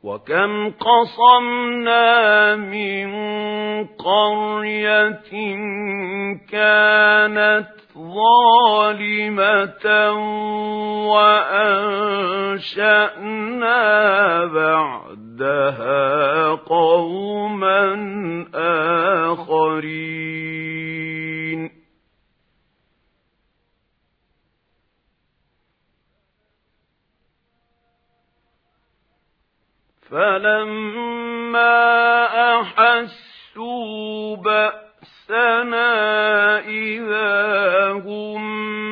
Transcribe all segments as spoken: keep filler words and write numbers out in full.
وكم قصمنا من قرية كانت ظالمة وأنشأنا بعدها قوما آخرين فلما أحسوا بأسنا إذا هم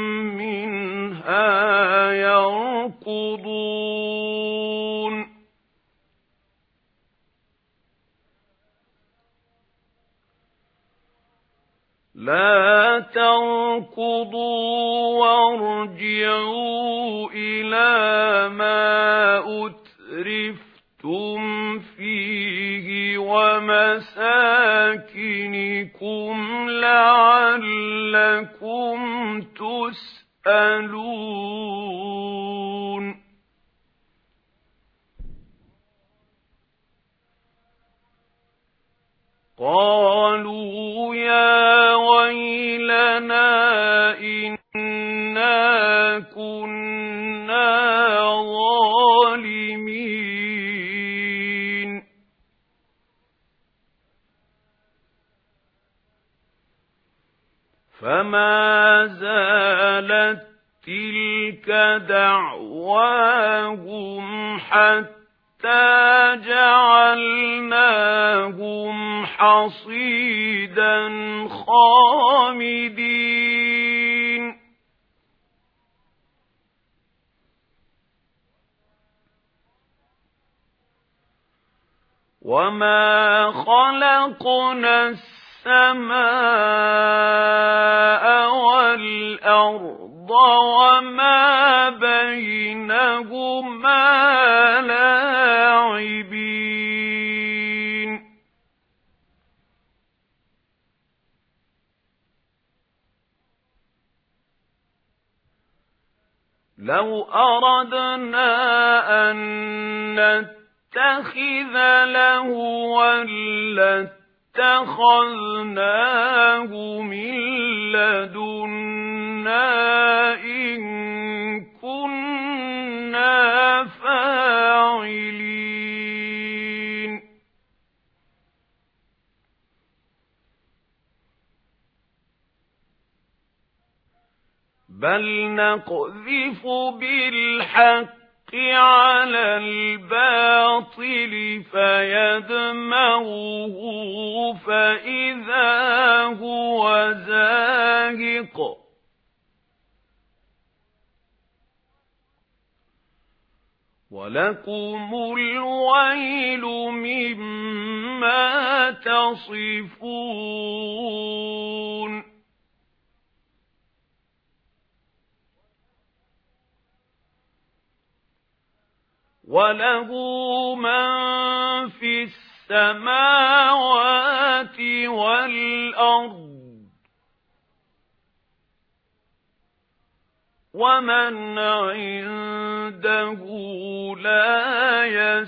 منها يركضون لا تركضوا وارجعوا إلى ما أترفتم فيه ومساكنكم لعلكم تسألون قالوا يا ويلنا إنا كنا ظالمين فما زالت تلك دعواهم حتى جعلناهم حصيدا خامدين وما خلقنا السماء والأرض وما بينهما لاعبين لو أردنا أن نتخذ لهوا لاتخذناه من لدنا إن كنا فاعلين بل نقذف بالحق على الباطل فيدمغه فإذا هو زاهق ولكم الويل مما تصفون وله من في السماوات والأرض ومن عنده لا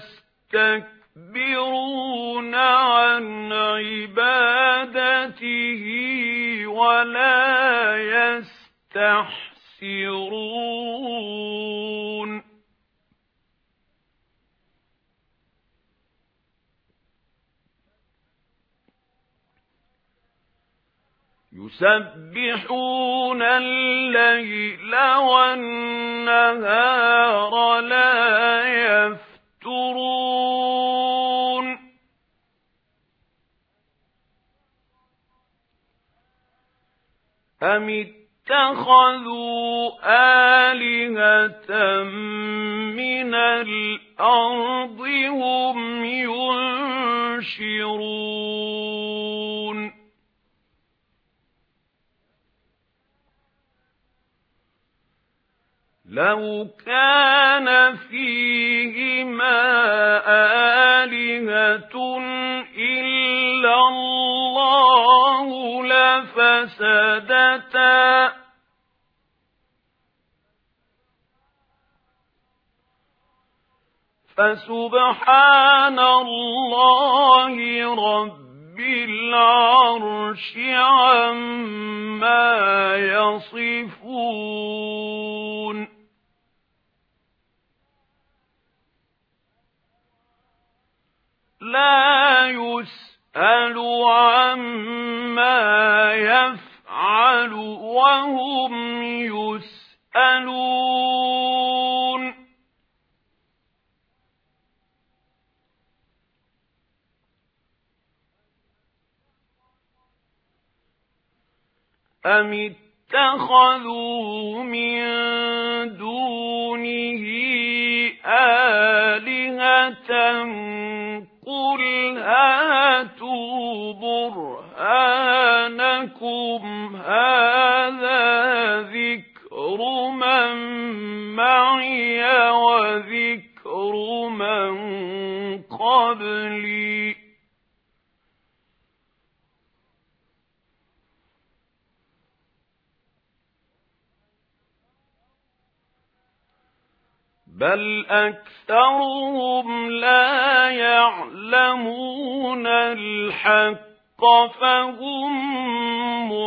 يستكبرون عن عبادته ولا يستحسرون يسبحون الليل والنهار لا يفترون أم اتخذوا آلهة من الأرض هم ينشرون لو كان فيهما آلهة إلا الله لفسدتا فسبحان الله رب العرش عما يصفون لا يسأل عما يفعل وهم يسألون أم اتخذوا من دونه آلهة قل هاتوا برهانكم هذا ذكر من معي وذكر من قبلي بل أكثرهم لا يعلمون الحق فهم